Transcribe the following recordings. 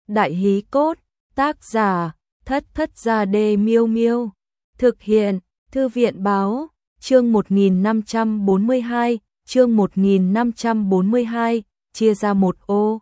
Đại hí cốt, tác giả, Thất Thất Gia Đê Miêu Miêu. Thực hiện, Thư viện báo, chương 1542, chương 1542, chia ra một ô.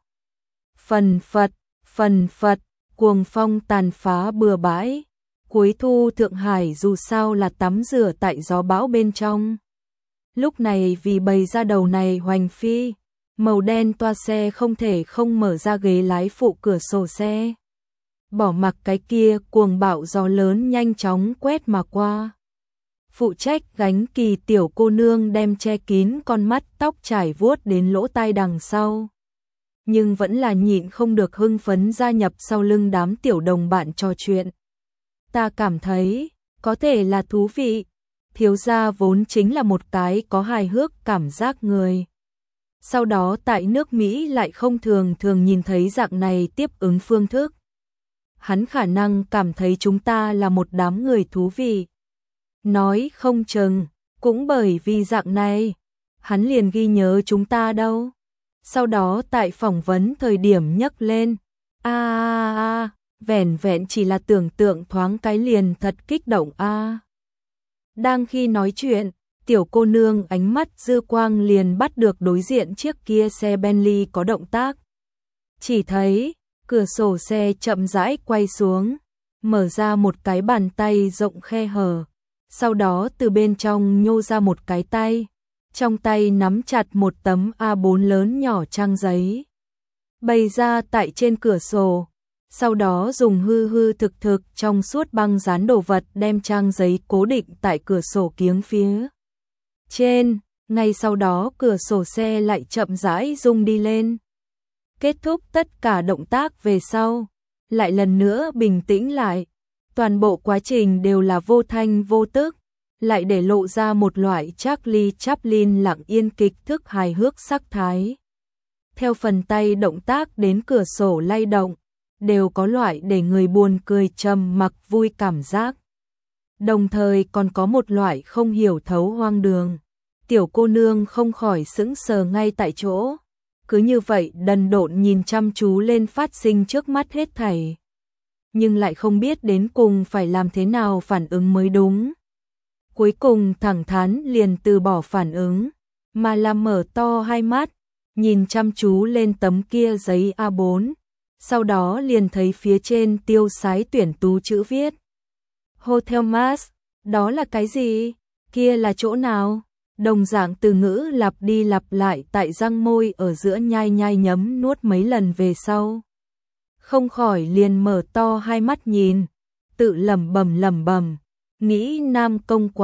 Phần phật, cuồng phong tàn phá bừa bãi. Cuối thu Thượng Hải dù sao là tắm rửa tại gió bão bên trong. Lúc này vì bày ra đầu này hoành phi, màu đen toa xe không thể không mở ra ghế lái phụ cửa sổ xe. Bỏ mặc cái kia cuồng bạo gió lớn nhanh chóng quét mà qua. Phụ trách gánh Kỳ tiểu cô nương đem che kín con mắt tóc trải vuốt đến lỗ tai đằng sau. Nhưng vẫn là nhịn không được hưng phấn gia nhập sau lưng đám tiểu đồng bạn trò chuyện. Ta cảm thấy, có thể là thú vị. Thiếu gia vốn chính là một cái có hài hước cảm giác người. Sau đó tại nước Mỹ lại không thường nhìn thấy dạng này tiếp ứng phương thức. Hắn khả năng cảm thấy chúng ta là một đám người thú vị. Nói không chừng, cũng bởi vì dạng này, hắn liền ghi nhớ chúng ta đâu. Sau đó tại phỏng vấn thời điểm nhắc lên, vẻn vẹn chỉ là tưởng tượng thoáng cái liền thật kích động a. Đang khi nói chuyện, tiểu cô nương ánh mắt dư quang liền bắt được đối diện chiếc kia xe Bentley có động tác. Chỉ thấy, cửa sổ xe chậm rãi quay xuống, mở ra một cái bàn tay rộng khe hở. Sau đó từ bên trong nhô ra một cái tay, trong tay nắm chặt một tấm A4 lớn nhỏ trang giấy. Bày ra tại trên cửa sổ, sau đó dùng hư thực trong suốt băng dán đồ vật đem trang giấy cố định tại cửa sổ kiếng phía trên, ngay sau đó cửa sổ xe lại chậm rãi rung đi lên. Kết thúc tất cả động tác về sau, lại lần nữa bình tĩnh lại. Toàn bộ quá trình đều là vô thanh vô tức, lại để lộ ra một loại Charlie Chaplin lặng yên kịch thức hài hước sắc thái. Theo phần tay động tác đến cửa sổ lay động, đều có loại để người buồn cười trầm mặc vui cảm giác. Đồng thời còn có một loại không hiểu thấu hoang đường. Tiểu cô nương không khỏi sững sờ ngay tại chỗ, cứ như vậy đần độn nhìn chăm chú lên phát sinh trước mắt hết thảy. Nhưng lại không biết đến cùng phải làm thế nào phản ứng mới đúng. Cuối cùng thẳng thắn liền từ bỏ phản ứng, mà là mở to hai mắt, nhìn chăm chú lên tấm kia giấy A4, sau đó liền thấy phía trên tiêu sái tuyển tú chữ viết. Hotel Mars, đó là cái gì? Kia là chỗ nào? Đồng dạng từ ngữ lặp đi lặp lại tại răng môi ở giữa nhai nhấm nuốt mấy lần về sau. Không khỏi liền mở to hai mắt nhìn, tự lẩm bẩm, nghĩ Nam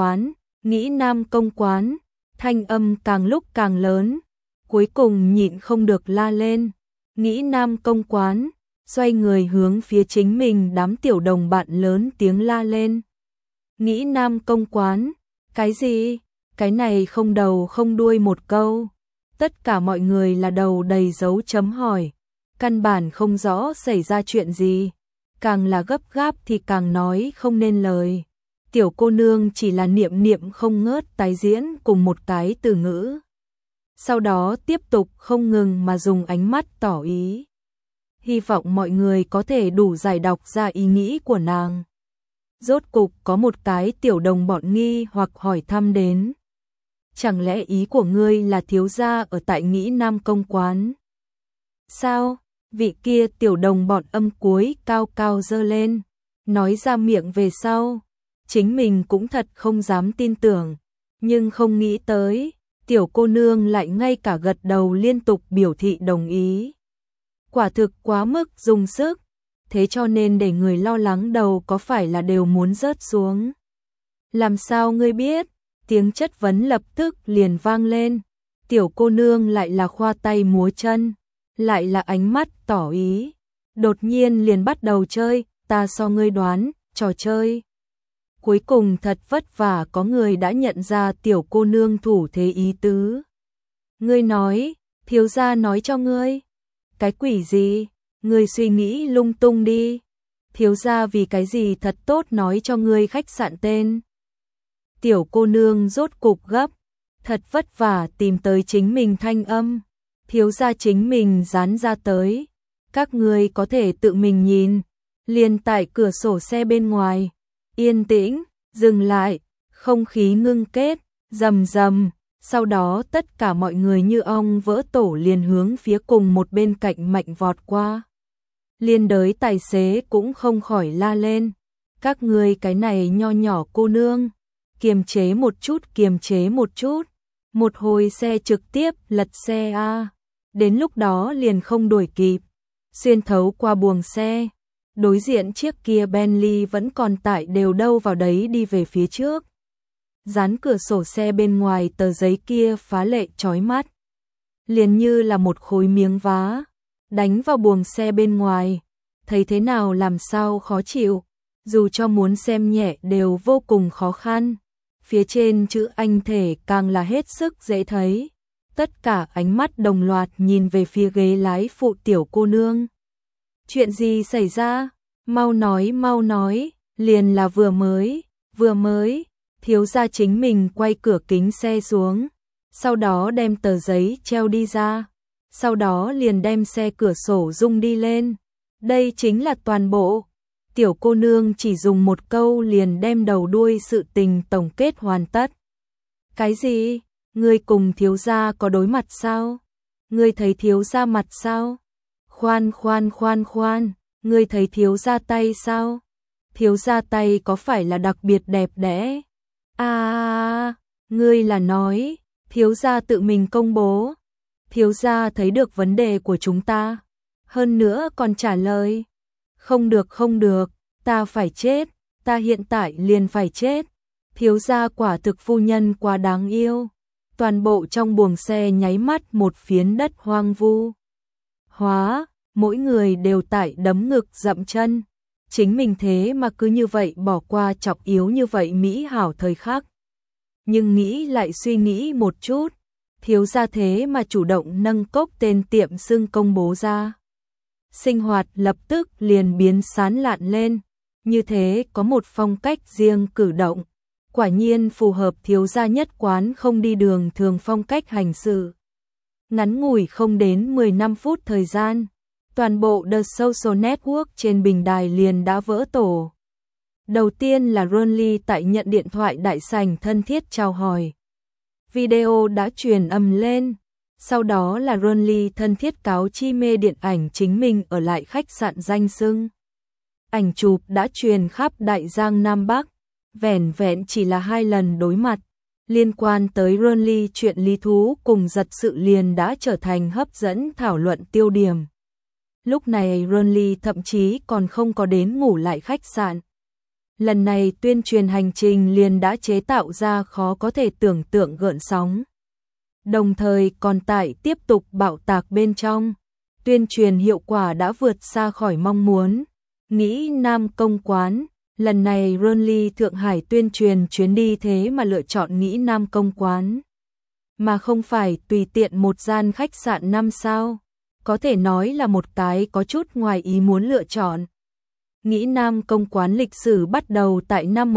Công Quán, thanh âm càng lúc càng lớn, cuối cùng nhịn không được la lên, nghĩ Nam Công Quán, xoay người hướng phía chính mình đám tiểu đồng bạn lớn tiếng la lên. Nghĩ Nam Công Quán, cái gì? Cái này không đầu không đuôi một câu, tất cả mọi người là đầu đầy dấu chấm hỏi. Căn bản không rõ xảy ra chuyện gì, càng là gấp gáp thì càng nói không nên lời. Tiểu cô nương chỉ là niệm không ngớt tái diễn cùng một cái từ ngữ. Sau đó tiếp tục không ngừng mà dùng ánh mắt tỏ ý. Hy vọng mọi người có thể đủ giải đọc ra ý nghĩ của nàng. Rốt cục có một cái tiểu đồng bọn nghi hoặc hỏi thăm đến. Chẳng lẽ ý của ngươi là thiếu gia ở tại Nghĩ Nam Công Quán? Sao? Vị kia tiểu đồng bọn âm cuối cao cao dơ lên, nói ra miệng về sau. Chính mình cũng thật không dám tin tưởng, nhưng không nghĩ tới, tiểu cô nương lại ngay cả gật đầu liên tục biểu thị đồng ý. Quả thực quá mức dùng sức, thế cho nên để người lo lắng đầu có phải là đều muốn rớt xuống. Làm sao ngươi biết? Tiếng chất vấn lập tức liền vang lên, tiểu cô nương lại là khoa tay múa chân, lại là ánh mắt tỏ ý. Đột nhiên liền bắt đầu chơi, ta so ngươi đoán, trò chơi. Cuối cùng thật vất vả có người đã nhận ra tiểu cô nương thủ thế ý tứ. Ngươi nói, thiếu gia nói cho ngươi. Cái quỷ gì, ngươi suy nghĩ lung tung đi. Thiếu gia vì cái gì thật tốt nói cho ngươi khách sạn tên. Tiểu cô nương rốt cục gấp, thật vất vả tìm tới chính mình thanh âm. Thiếu gia chính mình dán ra tới. Các ngươi có thể tự mình nhìn. Liền tại cửa sổ xe bên ngoài, yên tĩnh, dừng lại, không khí ngưng kết, rầm rầm, sau đó tất cả mọi người như ong vỡ tổ liền hướng phía cùng một bên cạnh mạnh vọt qua. Liên đới tài xế cũng không khỏi la lên, các ngươi cái này nho nhỏ cô nương, kiềm chế một chút, kiềm chế một chút, một hồi xe trực tiếp lật xe a. Đến lúc đó liền không đuổi kịp, xuyên thấu qua buồng xe. Đối diện chiếc kia Bentley vẫn còn tại đều đâu vào đấy đi về phía trước. Dán cửa sổ xe bên ngoài tờ giấy kia phá lệ chói mắt. Liền như là một khối miếng vá, đánh vào buồng xe bên ngoài. Thấy thế nào làm sao khó chịu, dù cho muốn xem nhẹ đều vô cùng khó khăn. Phía trên chữ Anh thể càng là hết sức dễ thấy. Tất cả ánh mắt đồng loạt nhìn về phía ghế lái phụ tiểu cô nương. Chuyện gì xảy ra? Mau nói, liền là vừa mới, thiếu gia chính mình quay cửa kính xe xuống, sau đó đem tờ giấy treo đi ra, sau đó liền đem xe cửa sổ rung đi lên. Đây chính là toàn bộ. Tiểu cô nương chỉ dùng một câu liền đem đầu đuôi sự tình tổng kết hoàn tất. Cái gì? Ngươi cùng thiếu gia có đối mặt sao? Ngươi thấy thiếu gia mặt sao? Khoan, ngươi thấy thiếu gia tay sao? Thiếu gia tay có phải là đặc biệt đẹp đẽ? Ngươi là nói, thiếu gia tự mình công bố. Thiếu gia thấy được vấn đề của chúng ta. Hơn nữa còn trả lời. Không được, ta phải chết, ta hiện tại liền phải chết. Thiếu gia quả thực phu nhân quá đáng yêu. Toàn bộ trong buồng xe nháy mắt một phiến đất hoang vu. Mỗi người đều tại đấm ngực dậm chân. Chính mình thế mà cứ như vậy bỏ qua chọc yếu như vậy mỹ hảo thời khắc. Nhưng nghĩ lại suy nghĩ một chút, thiếu gia thế mà chủ động nâng cốc tên tiệm xưng công bố ra. Sinh hoạt lập tức liền biến sán lạn lên, như thế có một phong cách riêng cử động, quả nhiên phù hợp thiếu gia nhất quán không đi đường thường phong cách hành sự. Ngắn ngủi không đến 15 phút thời gian, toàn bộ The Social Network trên bình đài liền đã vỡ tổ. Đầu tiên là Ronly tại nhận điện thoại đại sảnh thân thiết chào hỏi. Video đã truyền âm lên. Sau đó là Ronly thân thiết cáo chi mê điện ảnh chính mình ở lại khách sạn danh xưng. Ảnh chụp đã truyền khắp Đại Giang Nam Bắc. Vẻn vẹn chỉ là 2 lần đối mặt. Liên quan tới Ronly chuyện lý thú cùng giật sự liền đã trở thành hấp dẫn thảo luận tiêu điểm. Lúc này Ronly thậm chí còn không có đến ngủ lại khách sạn. Lần này tuyên truyền hành trình liền đã chế tạo ra khó có thể tưởng tượng gợn sóng. Đồng thời còn tại tiếp tục bạo tạc bên trong. Tuyên truyền hiệu quả đã vượt xa khỏi mong muốn. Nghĩ Nam Công Quán, lần này Ronly Thượng Hải tuyên truyền chuyến đi thế mà lựa chọn Nghĩ Nam Công Quán. Mà không phải tùy tiện một gian khách sạn 5 sao. Có thể nói là một cái có chút ngoài ý muốn lựa chọn. Nghĩ Nam Công Quán lịch sử bắt đầu tại năm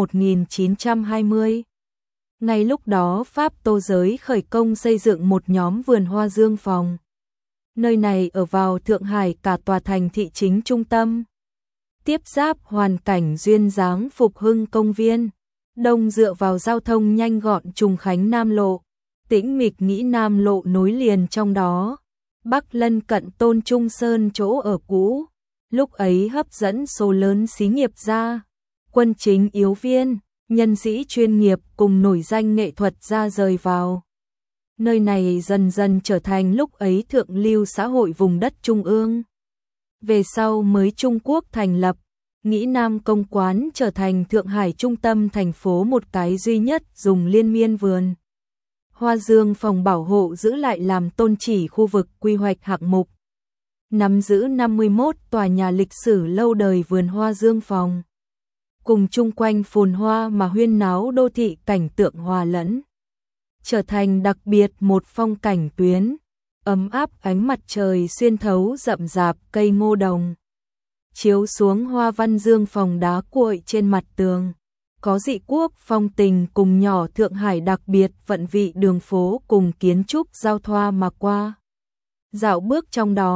1920. Ngay lúc đó Pháp Tô Giới khởi công xây dựng một nhóm vườn hoa dương phòng. Nơi này ở vào Thượng Hải cả tòa thành thị chính trung tâm. Tiếp giáp hoàn cảnh duyên dáng Phục Hưng công viên. Đông dựa vào giao thông nhanh gọn Trùng Khánh Nam Lộ. Tĩnh mịch Nghĩ Nam Lộ nối liền trong đó. Bắc lân cận Tôn Trung Sơn chỗ ở cũ. Lúc ấy hấp dẫn số lớn xí nghiệp gia, quân chính yếu viên, nhân sĩ chuyên nghiệp cùng nổi danh nghệ thuật gia rời vào. Nơi này dần dần trở thành lúc ấy thượng lưu xã hội vùng đất trung ương. Về sau mới Trung Quốc thành lập, Nghĩ Nam Công Quán trở thành Thượng Hải trung tâm thành phố một cái duy nhất dùng liên miên vườn. Hoa dương phòng bảo hộ giữ lại làm tôn chỉ khu vực quy hoạch hạng mục. Nắm giữ 51 tòa nhà lịch sử lâu đời vườn hoa dương phòng. Cùng chung quanh phồn hoa mà huyên náo đô thị cảnh tượng hòa lẫn. Trở thành đặc biệt một phong cảnh tuyến, ấm áp ánh mặt trời xuyên thấu rậm rạp cây ngô đồng. Chiếu xuống hoa văn dương phòng đá cuội trên mặt tường. Có dị quốc phong tình cùng nhỏ Thượng Hải đặc biệt vận vị đường phố cùng kiến trúc giao thoa mà qua. Dạo bước trong đó,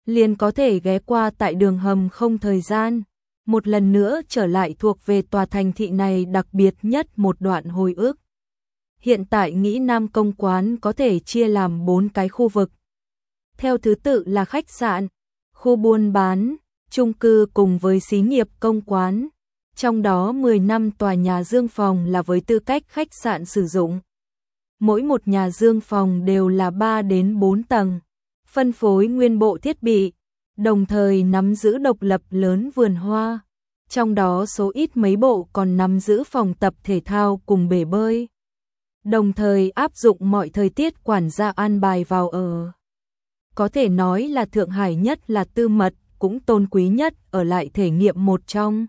liền có thể ghé qua tại đường hầm không thời gian, một lần nữa trở lại thuộc về tòa thành thị này đặc biệt nhất một đoạn hồi ức. Hiện tại nghĩ Nam Công quán có thể chia làm 4 cái khu vực. Theo thứ tự là khách sạn, khu buôn bán, chung cư cùng với xí nghiệp công quán. Trong đó 10 năm tòa nhà dương phòng là với tư cách khách sạn sử dụng. Mỗi một nhà dương phòng đều là 3 đến 4 tầng, phân phối nguyên bộ thiết bị, đồng thời nắm giữ độc lập lớn vườn hoa. Trong đó số ít mấy bộ còn nắm giữ phòng tập thể thao cùng bể bơi. Đồng thời áp dụng mọi thời tiết quản gia an bài vào ở. Có thể nói là Thượng Hải nhất là tư mật, cũng tôn quý nhất ở lại thể nghiệm một trong.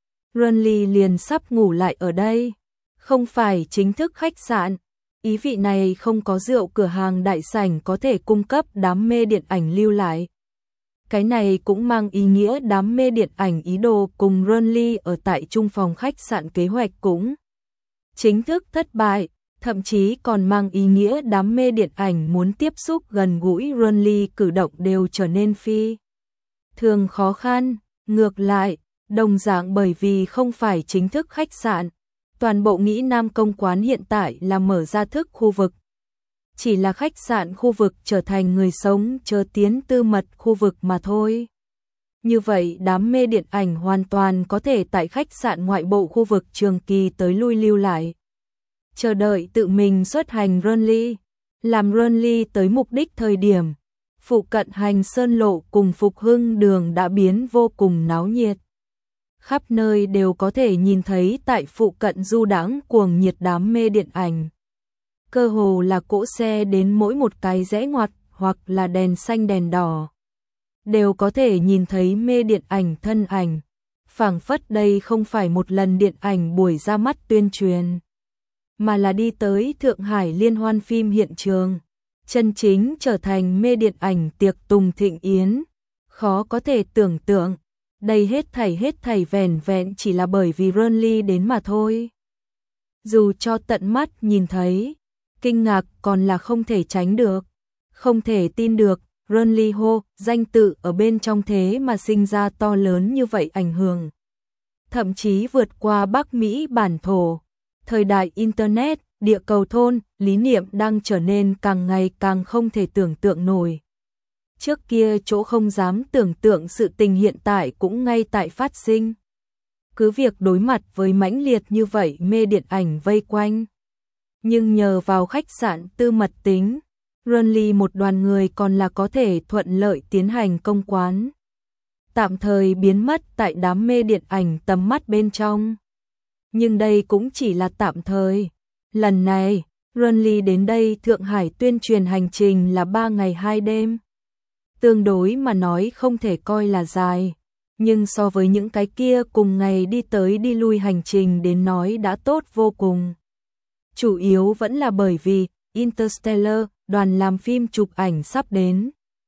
Renly liền sắp ngủ lại ở đây, không phải chính thức khách sạn. Ý vị này không có rượu cửa hàng đại sảnh có thể cung cấp đám mê điện ảnh lưu lại. Cái này cũng mang ý nghĩa đám mê điện ảnh ý đồ cùng Renly ở tại chung phòng khách sạn kế hoạch cũng chính thức thất bại, thậm chí còn mang ý nghĩa đám mê điện ảnh muốn tiếp xúc gần gũi Renly cử động đều trở nên phi thường khó khăn. Ngược lại, đồng dạng bởi vì không phải chính thức khách sạn, toàn bộ nghĩ Nam Công quán hiện tại là mở ra thức khu vực. Chỉ là khách sạn khu vực trở thành người sống chờ tiến tư mật khu vực mà thôi. Như vậy đám mê điện ảnh hoàn toàn có thể tại khách sạn ngoại bộ khu vực trường kỳ tới lui lưu lại. Chờ đợi tự mình xuất hành Renly, làm Renly tới mục đích thời điểm. Phụ cận Hành Sơn Lộ cùng Phục Hưng đường đã biến vô cùng náo nhiệt. Khắp nơi đều có thể nhìn thấy tại phụ cận du đãng cuồng nhiệt đám mê điện ảnh. Cơ hồ là cỗ xe đến mỗi một cái rẽ ngoặt hoặc là đèn xanh đèn đỏ. Đều có thể nhìn thấy mê điện ảnh thân ảnh. Phảng phất đây không phải một lần điện ảnh buổi ra mắt tuyên truyền, mà là đi tới Thượng Hải liên hoan phim hiện trường. Chân chính trở thành mê điện ảnh tiệc tùng thịnh yến. Khó có thể tưởng tượng, đây hết thảy vẻn vẹn chỉ là bởi vì Renly đến mà thôi. Dù cho tận mắt nhìn thấy, kinh ngạc còn là không thể tránh được. Không thể tin được, Renly hô, danh tự ở bên trong thế mà sinh ra to lớn như vậy ảnh hưởng. Thậm chí vượt qua Bắc Mỹ bản thổ. Thời đại Internet, địa cầu thôn, lý niệm đang trở nên càng ngày càng không thể tưởng tượng nổi. Trước kia chỗ không dám tưởng tượng sự tình hiện tại cũng ngay tại phát sinh. Cứ việc đối mặt với mãnh liệt như vậy mê điện ảnh vây quanh. Nhưng nhờ vào khách sạn tư mật tính, Renly một đoàn người còn là có thể thuận lợi tiến hành công quán. Tạm thời biến mất tại đám mê điện ảnh tầm mắt bên trong. Nhưng đây cũng chỉ là tạm thời. Lần này, Renly đến đây Thượng Hải tuyên truyền hành trình là 3 ngày 2 đêm. Tương đối mà nói không thể coi là dài, nhưng so với những cái kia cùng ngày đi tới đi lui hành trình đến nói đã tốt vô cùng. Chủ yếu vẫn là bởi vì Interstellar, đoàn làm phim chụp ảnh sắp đến.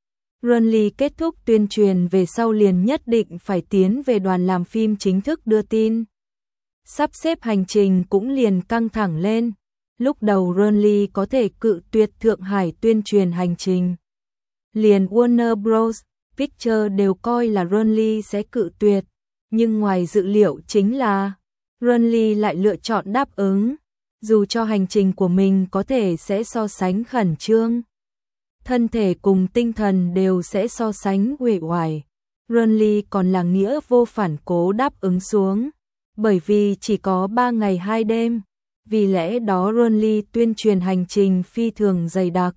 Renly kết thúc tuyên truyền về sau liền nhất định phải tiến về đoàn làm phim chính thức đưa tin. Sắp xếp hành trình cũng liền căng thẳng lên. Lúc đầu Renly có thể cự tuyệt Thượng Hải tuyên truyền hành trình. Liền Warner Bros. Pictures đều coi là Renly sẽ cự tuyệt. Nhưng ngoài dự liệu chính là Renly lại lựa chọn đáp ứng. Dù cho hành trình của mình có thể sẽ so sánh khẩn trương. Thân thể cùng tinh thần đều sẽ so sánh uể oải. Renly còn là nghĩa vô phản cố đáp ứng xuống. Bởi vì chỉ có 3 ngày 2 đêm. Vì lẽ đó Renly tuyên truyền hành trình phi thường dày đặc.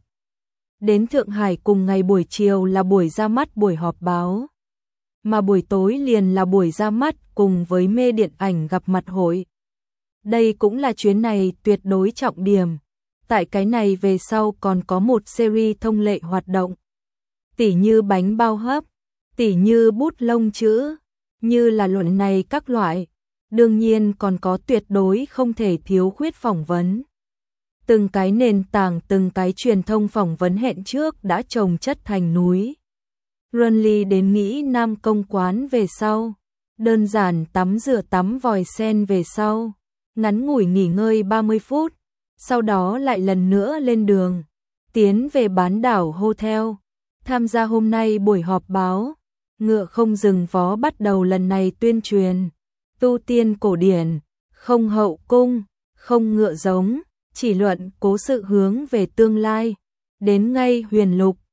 Đến Thượng Hải cùng ngày buổi chiều là buổi ra mắt buổi họp báo. Mà buổi tối liền là buổi ra mắt cùng với mê điện ảnh gặp mặt hội. Đây cũng là chuyến này tuyệt đối trọng điểm. Tại cái này về sau còn có một series thông lệ hoạt động. Tỉ như bánh bao hấp, tỉ như bút lông chữ, như là luận này các loại. Đương nhiên còn có tuyệt đối không thể thiếu khuyết phỏng vấn. Từng cái nền tảng, từng cái truyền thông phỏng vấn hẹn trước đã chồng chất thành núi. Renly đến nghĩ Nam Công quán về sau. Đơn giản tắm rửa tắm vòi sen về sau. Ngắn ngủi nghỉ ngơi 30 phút. Sau đó lại lần nữa lên đường. Tiến về bán đảo hotel. tham gia hôm nay buổi họp báo. Ngựa không dừng vó bắt đầu lần này tuyên truyền tu tiên cổ điển, không hậu cung, không ngựa giống, chỉ luận cố sự hướng về tương lai. Đến ngay huyền lục,